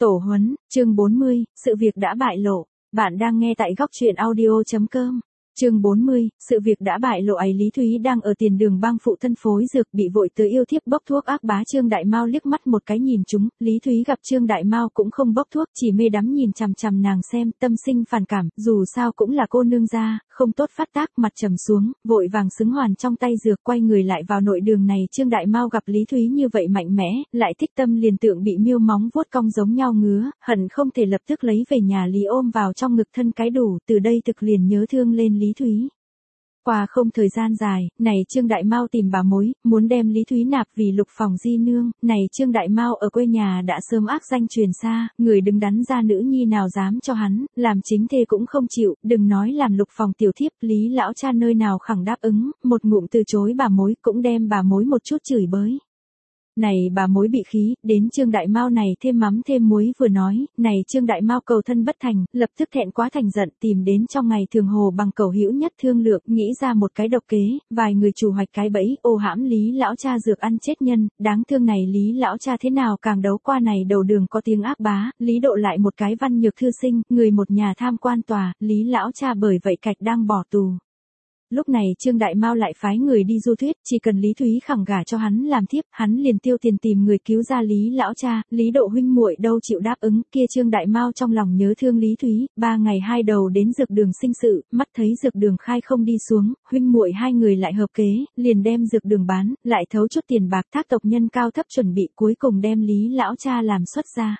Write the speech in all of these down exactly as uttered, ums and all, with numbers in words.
Tổ huấn, chương bốn mươi, sự việc đã bại lộ. Bạn đang nghe tại góc truyện audio chấm com. Chương bốn mươi, sự việc đã bại lộ ấy. Lý Thúy đang ở tiền đường bang phụ thân phối dược, bị vội tới yêu thiếp bốc thuốc ác bá. Trương Đại Mao liếc mắt một cái nhìn chúng, Lý Thúy gặp Trương Đại Mao cũng không bốc thuốc, chỉ mê đắm nhìn chằm chằm nàng xem, tâm sinh phản cảm, dù sao cũng là cô nương gia, không tốt phát tác, mặt trầm xuống, vội vàng xứng hoàn trong tay dược, quay người lại vào nội đường này. Trương Đại Mao gặp Lý Thúy như vậy mạnh mẽ, lại thích tâm liền tượng bị miêu móng vuốt cong giống nhau ngứa, hận không thể lập tức lấy về nhà Lý ôm vào trong ngực thân cái đủ, từ đây thực liền nhớ thương lên Lý Thúy. Qua không thời gian dài, này Trương Đại Mao tìm bà mối, muốn đem Lý Thúy nạp vì Lục Phòng di nương, này Trương Đại Mao ở quê nhà đã sớm ác danh truyền xa, người đứng đắn ra nữ nhi nào dám cho hắn, làm chính thê cũng không chịu, đừng nói làm Lục Phòng tiểu thiếp, Lý lão cha nơi nào khẳng đáp ứng, một ngụm từ chối bà mối, cũng đem bà mối một chút chửi bới. Này bà mối bị khí, đến Trương Đại Mao này thêm mắm thêm muối vừa nói, này Trương Đại Mao cầu thân bất thành, lập tức thẹn quá thành giận, tìm đến trong ngày thường hồ bằng cầu hữu nhất thương lượng, nghĩ ra một cái độc kế, vài người chủ hoạch cái bẫy, ô hãm Lý lão cha dược ăn chết nhân, đáng thương này Lý lão cha thế nào càng đấu qua này đầu đường có tiếng ác bá, Lý độ lại một cái văn nhược thư sinh, người một nhà tham quan tòa, Lý lão cha bởi vậy cạch đang bỏ tù. Lúc này Trương Đại Mao lại phái người đi du thuyết, chỉ cần Lý Thúy khẳng gả cho hắn làm thiếp, hắn liền tiêu tiền tìm người cứu ra Lý lão cha, Lý độ huynh muội đâu chịu đáp ứng, kia Trương Đại Mao trong lòng nhớ thương Lý Thúy, ba ngày hai đầu đến dược đường sinh sự, mắt thấy dược đường khai không đi xuống, huynh muội hai người lại hợp kế, liền đem dược đường bán, lại thấu chút tiền bạc thác tộc nhân cao thấp chuẩn bị, cuối cùng đem Lý lão cha làm xuất ra.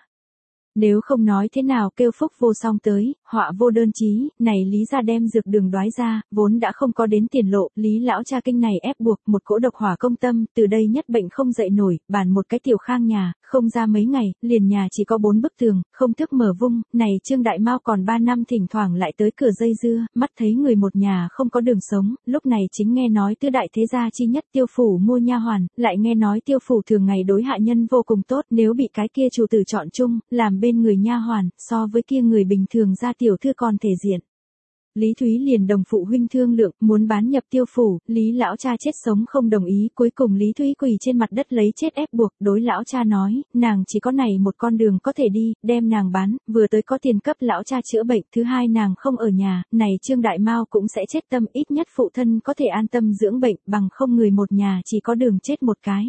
Nếu không nói thế nào kêu phúc vô song tới, họa vô đơn chí, này Lý gia đem dược đường đoái ra, vốn đã không có đến tiền lộ, Lý lão cha kinh này ép buộc, một cỗ độc hỏa công tâm, từ đây nhất bệnh không dậy nổi, bàn một cái tiểu khang nhà, không ra mấy ngày, liền nhà chỉ có bốn bức tường, không thức mở vung, này Trương Đại Mao còn ba năm thỉnh thoảng lại tới cửa dây dưa, mắt thấy người một nhà không có đường sống, lúc này chính nghe nói tứ đại thế gia chi nhất Tiêu phủ mua nha hoàn, lại nghe nói Tiêu phủ thường ngày đối hạ nhân vô cùng tốt, nếu bị cái kia chủ tử chọn chung, làm bên người nha hoàn, so với kia người bình thường ra tiểu thư còn thể diện. Lý Thúy liền đồng phụ huynh thương lượng, muốn bán nhập Tiêu phủ, Lý lão cha chết sống không đồng ý, cuối cùng Lý Thúy quỳ trên mặt đất lấy chết ép buộc, đối lão cha nói, nàng chỉ có này một con đường có thể đi, đem nàng bán, vừa tới có tiền cấp lão cha chữa bệnh, thứ hai nàng không ở nhà, này Trương Đại Mao cũng sẽ chết tâm, ít nhất phụ thân có thể an tâm dưỡng bệnh, bằng không người một nhà chỉ có đường chết một cái.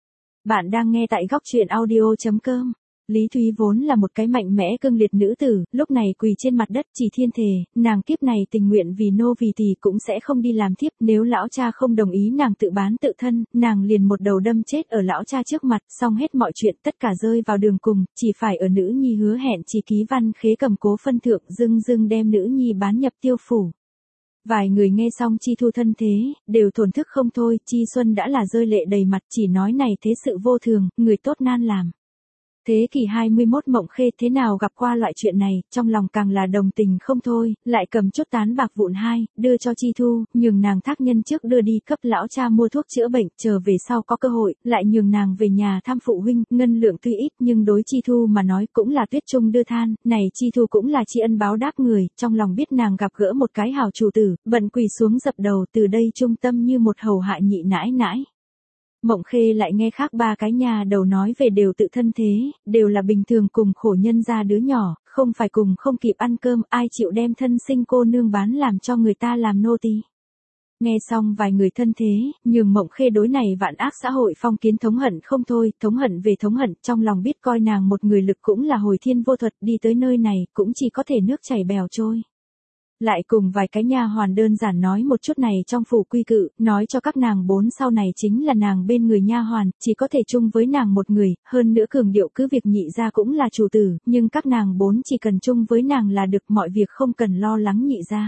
Bạn đang nghe tại góc truyện audio chấm com. Lý Thúy vốn là một cái mạnh mẽ cương liệt nữ tử, lúc này quỳ trên mặt đất chỉ thiên thề, nàng kiếp này tình nguyện vì nô vì tỳ cũng sẽ không đi làm thiếp, nếu lão cha không đồng ý nàng tự bán tự thân, nàng liền một đầu đâm chết ở lão cha trước mặt, xong hết mọi chuyện tất cả rơi vào đường cùng, chỉ phải ở nữ nhi hứa hẹn chỉ ký văn khế cầm cố phân thượng dưng dưng đem nữ nhi bán nhập Tiêu phủ. Vài người nghe xong Chi Thu thân thế, đều thổn thức không thôi, Chi Xuân đã là rơi lệ đầy mặt chỉ nói này thế sự vô thường, người tốt nan làm. Thế kỷ hai mươi mốt Mộng Khê thế nào gặp qua loại chuyện này, trong lòng càng là đồng tình không thôi, lại cầm chút tán bạc vụn hai, đưa cho Chi Thu, nhường nàng thác nhân trước đưa đi cấp lão cha mua thuốc chữa bệnh, chờ về sau có cơ hội, lại nhường nàng về nhà thăm phụ huynh, ngân lượng tuy ít nhưng đối Chi Thu mà nói cũng là tuyết trung đưa than, này Chi Thu cũng là tri ân báo đáp người, trong lòng biết nàng gặp gỡ một cái hảo chủ tử, bận quỳ xuống dập đầu, từ đây trung tâm như một hầu hạ nhị nãi nãi. Mộng Khê lại nghe khác ba cái nhà đầu nói về đều tự thân thế, đều là bình thường cùng khổ nhân ra đứa nhỏ, không phải cùng không kịp ăn cơm, ai chịu đem thân sinh cô nương bán làm cho người ta làm nô tỳ. Nghe xong vài người thân thế, nhường Mộng Khê đối này vạn ác xã hội phong kiến thống hận không thôi, thống hận về thống hận, trong lòng biết coi nàng một người lực cũng là hồi thiên vô thuật, đi tới nơi này, cũng chỉ có thể nước chảy bèo trôi. Lại cùng vài cái nha hoàn đơn giản nói một chút này trong phủ quy cự, nói cho các nàng bốn sau này chính là nàng bên người nha hoàn, chỉ có thể chung với nàng một người, hơn nữa cường điệu cứ việc nhị gia cũng là chủ tử, nhưng các nàng bốn chỉ cần chung với nàng là được, mọi việc không cần lo lắng nhị gia.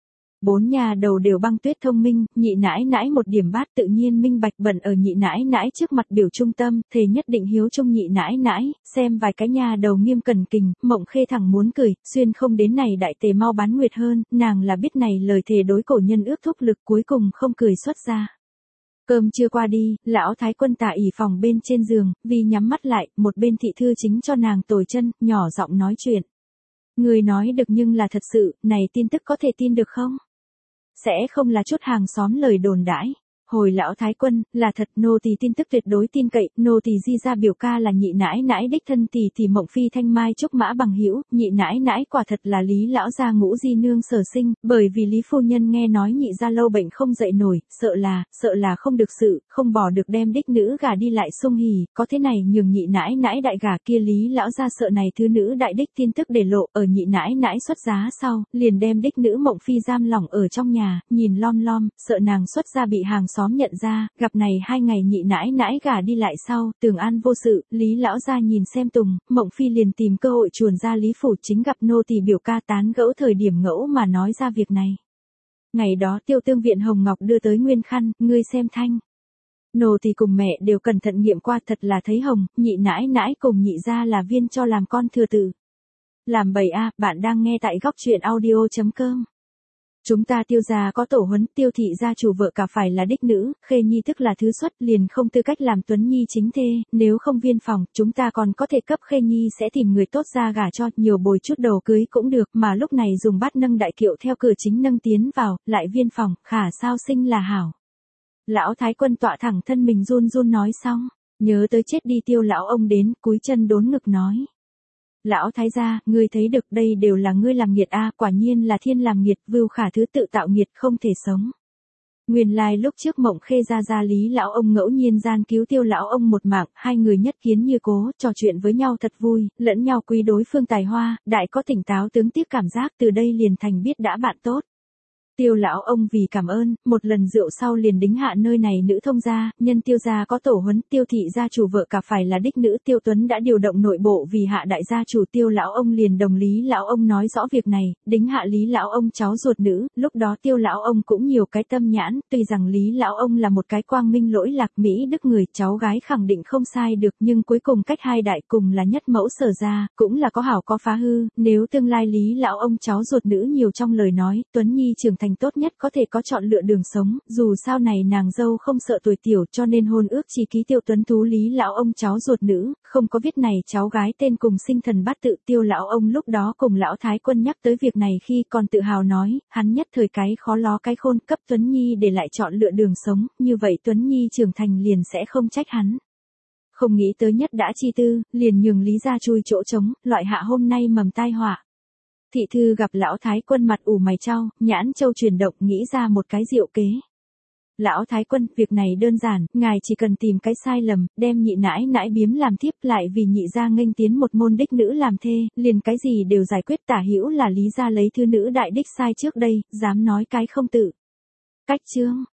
Bốn nhà đầu đều băng tuyết thông minh, nhị nãi nãi một điểm bát tự nhiên minh bạch, bận ở nhị nãi nãi trước mặt biểu trung tâm, thề nhất định hiếu trung nhị nãi nãi, xem vài cái nhà đầu nghiêm cẩn kình, Mộng Khê thẳng muốn cười, xuyên không đến này đại tề mau bán nguyệt hơn, nàng là biết này lời thề đối cổ nhân ước thúc lực, cuối cùng không cười xuất ra. Cơm chưa qua đi, lão thái quân tả ỉ phòng bên trên giường, vì nhắm mắt lại, một bên thị thư chính cho nàng tồi chân, nhỏ giọng nói chuyện. Người nói được nhưng là thật sự, này tin tức có thể tin được không? Sẽ không là chút hàng xóm lời đồn đãi. Hồi lão thái quân, là thật, nô tỳ tin tức tuyệt đối tin cậy, nô tỳ di ra biểu ca là nhị nãi nãi đích thân tỷ tỷ Mộng Phi thanh mai trúc mã bằng hữu, nhị nãi nãi quả thật là Lý lão gia ngũ di nương sở sinh, bởi vì Lý phu nhân nghe nói nhị gia lâu bệnh không dậy nổi, sợ là, sợ là không được sự, không bỏ được đem đích nữ gả đi lại sung hỉ, có thế này nhường nhị nãi nãi đại gả kia Lý lão gia sợ này thứ nữ đại đích tin tức để lộ, ở nhị nãi nãi xuất giá sau, liền đem đích nữ Mộng Phi giam lỏng ở trong nhà, nhìn lom lom, sợ nàng xuất gia bị hàng xóm nhận ra, gặp này hai ngày nhị nãi nãi gả đi lại sau, tường an vô sự, Lý lão gia nhìn xem Tùng, Mộng Phi liền tìm cơ hội chuồn ra Lý phủ, chính gặp nô tỳ biểu ca tán gẫu thời điểm ngẫu mà nói ra việc này. Ngày đó Tiêu Tương viện Hồng Ngọc đưa tới nguyên khăn, ngươi xem thanh. Nô tỳ cùng mẹ đều cẩn thận nghiệm qua, thật là thấy hồng, nhị nãi nãi cùng nhị gia là viên cho làm con thừa tử. Làm bậy a, bạn đang nghe tại góc truyện audio chấm com. Chúng ta Tiêu gia có tổ huấn, Tiêu thị gia chủ vợ cả phải là đích nữ, Khê Nhi tức là thứ xuất, liền không tư cách làm Tuấn Nhi chính thê, nếu không viên phòng, chúng ta còn có thể cấp Khê Nhi sẽ tìm người tốt ra gả cho, nhiều bồi chút đầu cưới cũng được, mà lúc này dùng bát nâng đại kiệu theo cửa chính nâng tiến vào, lại viên phòng, khả sao sinh là hảo. Lão thái quân tọa thẳng thân mình run run nói xong, nhớ tới chết đi Tiêu lão ông đến, cúi chân đốn ngực nói. Lão thái gia, ngươi thấy được đây đều là ngươi làm nghiệt a, quả nhiên là thiên làm nghiệt, vưu khả thứ tự tạo nghiệt không thể sống. Nguyên lai lúc trước Mộng Khê gia gia Lý lão ông ngẫu nhiên gian cứu Tiêu lão ông một mạng, hai người nhất kiến như cố, trò chuyện với nhau thật vui, lẫn nhau quý đối phương tài hoa, đại có tỉnh táo tướng tiếc cảm giác, từ đây liền thành biết đã bạn tốt. Tiêu lão ông vì cảm ơn, một lần rượu sau liền đính hạ nơi này nữ thông gia, nhân Tiêu gia có tổ huấn, Tiêu thị gia chủ vợ cả phải là đích nữ, Tiêu Tuấn đã điều động nội bộ vì hạ đại gia chủ, Tiêu lão ông liền đồng Lý lão ông nói rõ việc này, đính hạ Lý lão ông cháu ruột nữ, lúc đó Tiêu lão ông cũng nhiều cái tâm nhãn, tuy rằng Lý lão ông là một cái quang minh lỗi lạc mỹ đức người, cháu gái khẳng định không sai được, nhưng cuối cùng cách hai đại cùng là nhất mẫu sở ra, cũng là có hảo có phá hư, nếu tương lai Lý lão ông cháu ruột nữ nhiều trong lời nói, Tuấn Nhi trưởng thành tốt nhất có thể có chọn lựa đường sống, dù sao này nàng dâu không sợ tuổi tiểu cho nên hôn ước chỉ ký Tiêu Tuấn tú Lý lão ông cháu ruột nữ, không có viết này cháu gái tên cùng sinh thần bát tự. Tiêu lão ông lúc đó cùng lão thái quân nhắc tới việc này khi còn tự hào nói, hắn nhất thời cái khó ló cái khôn cấp Tuấn Nhi để lại chọn lựa đường sống, như vậy Tuấn Nhi trưởng thành liền sẽ không trách hắn. Không nghĩ tới nhất đã chi tư, liền nhường Lý gia chui chỗ trống, loại hạ hôm nay mầm tai họa. Thị thư gặp lão thái quân mặt ủ mày chau, nhãn châu chuyển động nghĩ ra một cái diệu kế. Lão thái quân, việc này đơn giản, ngài chỉ cần tìm cái sai lầm, đem nhị nãi nãi biếm làm thiếp lại vì nhị gia nghênh tiến một môn đích nữ làm thê, liền cái gì đều giải quyết, tả hữu là Lý gia lấy thư nữ đại đích sai trước đây, dám nói cái không tự. Cách chương.